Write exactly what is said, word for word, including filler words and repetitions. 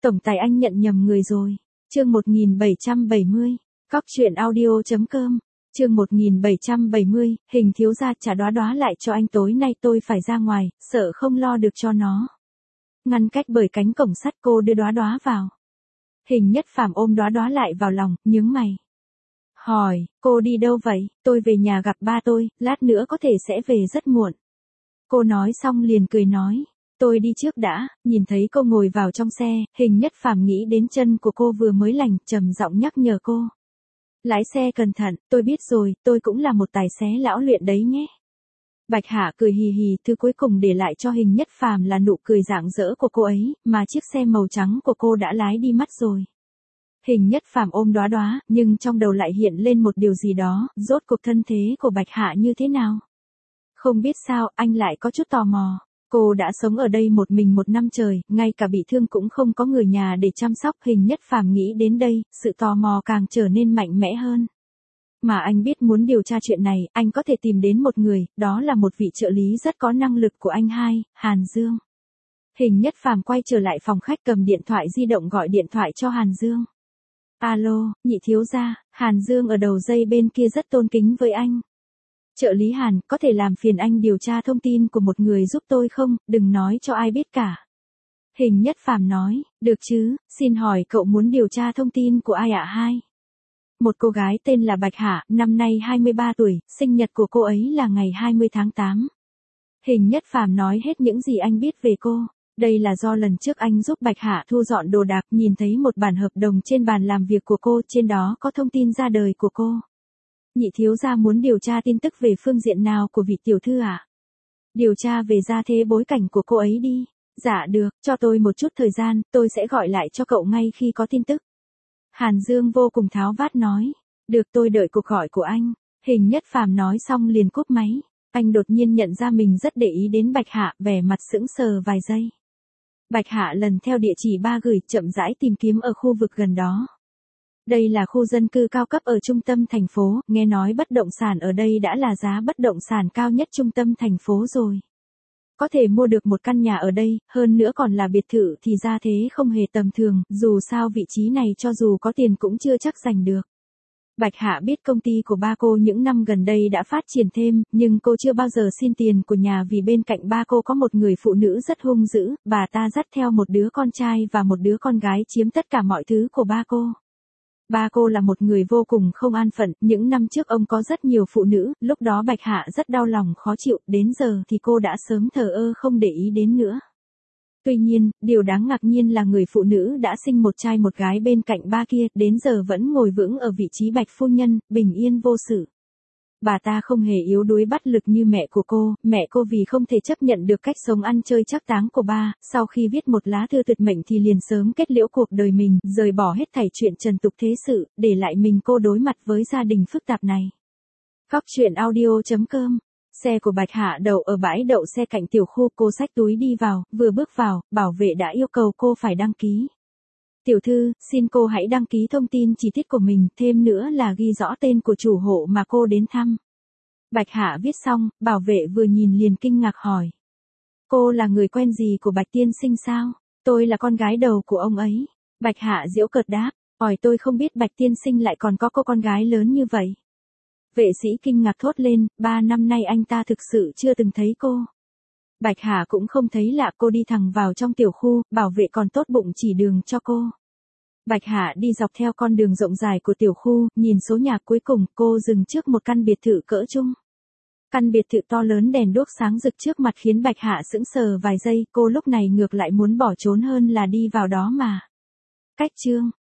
Tổng tài anh nhận nhầm người rồi. Chương một nghìn bảy trăm bảy mươi. Cóc truyện audio chấm com. Chương một nghìn bảy trăm bảy mươi, Hình thiếu gia trả Đóa Đóa lại cho anh, tối nay tôi phải ra ngoài, sợ không lo được cho nó. Ngăn cách bởi cánh cổng sắt, cô đưa Đóa Đóa vào. Hình Nhất Phàm ôm Đóa Đóa lại vào lòng, nhướng mày. Hỏi, cô đi đâu vậy? Tôi về nhà gặp ba tôi, lát nữa có thể sẽ về rất muộn. Cô nói xong liền cười nói. Tôi đi trước đã. Nhìn thấy cô ngồi vào trong xe, Hình Nhất Phàm nghĩ đến chân của cô vừa mới lành, trầm giọng nhắc nhở cô. Lái xe cẩn thận, tôi biết rồi, tôi cũng là một tài xế lão luyện đấy nhé. Bạch Hạ cười hì hì, thứ cuối cùng để lại cho Hình Nhất Phàm là nụ cười rạng rỡ của cô ấy, mà chiếc xe màu trắng của cô đã lái đi mất rồi. Hình Nhất Phàm ôm Đóa Đóa, nhưng trong đầu lại hiện lên một điều gì đó, rốt cuộc thân thế của Bạch Hạ như thế nào? Không biết sao, anh lại có chút tò mò. Cô đã sống ở đây một mình một năm trời, ngay cả bị thương cũng không có người nhà để chăm sóc. Hình Nhất Phàm nghĩ đến đây, sự tò mò càng trở nên mạnh mẽ hơn. Mà anh biết muốn điều tra chuyện này, anh có thể tìm đến một người, đó là một vị trợ lý rất có năng lực của anh hai, Hàn Dương. Hình Nhất Phàm quay trở lại phòng khách, cầm điện thoại di động gọi điện thoại cho Hàn Dương. Alo, nhị thiếu gia, Hàn Dương ở đầu dây bên kia rất tôn kính với anh. Trợ lý Hàn, có thể làm phiền anh điều tra thông tin của một người giúp tôi không, đừng nói cho ai biết cả. Hình Nhất Phàm nói, được chứ, xin hỏi cậu muốn điều tra thông tin của ai ạ? Hai. Một cô gái tên là Bạch Hạ, năm nay hai mươi ba tuổi, sinh nhật của cô ấy là ngày hai mươi tháng tám. Hình Nhất Phàm nói hết những gì anh biết về cô. Đây là do lần trước anh giúp Bạch Hạ thu dọn đồ đạc, nhìn thấy một bản hợp đồng trên bàn làm việc của cô, trên đó có thông tin ra đời của cô. Nhị thiếu gia muốn điều tra tin tức về phương diện nào của vị tiểu thư à? Điều tra về gia thế bối cảnh của cô ấy đi. Dạ được, cho tôi một chút thời gian, tôi sẽ gọi lại cho cậu ngay khi có tin tức. Hàn Dương vô cùng tháo vát nói. Được, tôi đợi cuộc gọi của anh. Hình Nhất Phàm nói xong liền cúp máy. Anh đột nhiên nhận ra mình rất để ý đến Bạch Hạ, vẻ mặt sững sờ vài giây. Bạch Hạ lần theo địa chỉ ba gửi, chậm rãi tìm kiếm ở khu vực gần đó. Đây là khu dân cư cao cấp ở trung tâm thành phố, nghe nói bất động sản ở đây đã là giá bất động sản cao nhất trung tâm thành phố rồi. Có thể mua được một căn nhà ở đây, hơn nữa còn là biệt thự thì ra thế không hề tầm thường, dù sao vị trí này cho dù có tiền cũng chưa chắc giành được. Bạch Hạ biết công ty của ba cô những năm gần đây đã phát triển thêm, nhưng cô chưa bao giờ xin tiền của nhà vì bên cạnh ba cô có một người phụ nữ rất hung dữ, bà ta dắt theo một đứa con trai và một đứa con gái chiếm tất cả mọi thứ của ba cô. Ba cô là một người vô cùng không an phận, những năm trước ông có rất nhiều phụ nữ, lúc đó Bạch Hạ rất đau lòng khó chịu, đến giờ thì cô đã sớm thờ ơ không để ý đến nữa. Tuy nhiên, điều đáng ngạc nhiên là người phụ nữ đã sinh một trai một gái bên cạnh ba kia, đến giờ vẫn ngồi vững ở vị trí Bạch phu nhân, bình yên vô sự. Bà ta không hề yếu đuối bất lực như mẹ của cô, mẹ cô vì không thể chấp nhận được cách sống ăn chơi trác táng của ba, sau khi viết một lá thư tuyệt mệnh thì liền sớm kết liễu cuộc đời mình, rời bỏ hết thảy chuyện trần tục thế sự, để lại mình cô đối mặt với gia đình phức tạp này. Cóc truyện audio chấm com. Xe của Bạch Hạ đậu ở bãi đậu xe cạnh tiểu khu, cô xách túi đi vào, vừa bước vào, bảo vệ đã yêu cầu cô phải đăng ký. Tiểu thư, xin cô hãy đăng ký thông tin chi tiết của mình, thêm nữa là ghi rõ tên của chủ hộ mà cô đến thăm. Bạch Hạ viết xong, bảo vệ vừa nhìn liền kinh ngạc hỏi. Cô là người quen gì của Bạch tiên sinh sao? Tôi là con gái đầu của ông ấy. Bạch Hạ giễu cợt đáp, ỏi tôi không biết Bạch tiên sinh lại còn có cô con gái lớn như vậy. Vệ sĩ kinh ngạc thốt lên, ba năm nay anh ta thực sự chưa từng thấy cô. Bạch Hạ cũng không thấy lạ, cô đi thẳng vào trong tiểu khu, bảo vệ còn tốt bụng chỉ đường cho cô. Bạch Hạ đi dọc theo con đường rộng dài của tiểu khu, nhìn số nhà cuối cùng, cô dừng trước một căn biệt thự cỡ trung. Căn biệt thự to lớn đèn đuốc sáng rực trước mặt khiến Bạch Hạ sững sờ vài giây, cô lúc này ngược lại muốn bỏ trốn hơn là đi vào đó mà. Cách chương